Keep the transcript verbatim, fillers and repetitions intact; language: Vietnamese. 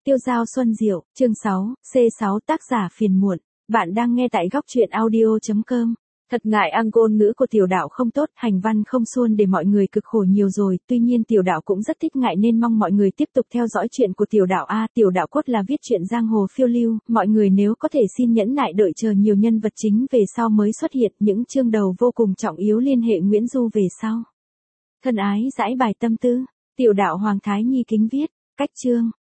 Tiêu Dao Xuân Diệu, chương sáu, C sáu tác giả phiền muộn. Bạn đang nghe tại góc truyện audio chấm com. Thật ngại ăn ngôn ngữ của tiểu đạo không tốt, hành văn không suôn để mọi người cực khổ nhiều rồi, tuy nhiên tiểu đạo cũng rất thích ngại nên mong mọi người tiếp tục theo dõi chuyện của tiểu đạo A. Tiểu đạo cốt là viết chuyện giang hồ phiêu lưu, mọi người nếu có thể xin nhẫn nại đợi chờ nhiều nhân vật chính về sau mới xuất hiện, những chương đầu vô cùng trọng yếu liên hệ Nguyễn Du về sau. Thân ái giải bài tâm tư, tiểu đạo Hoàng Thái Nhi kính viết, cách chương,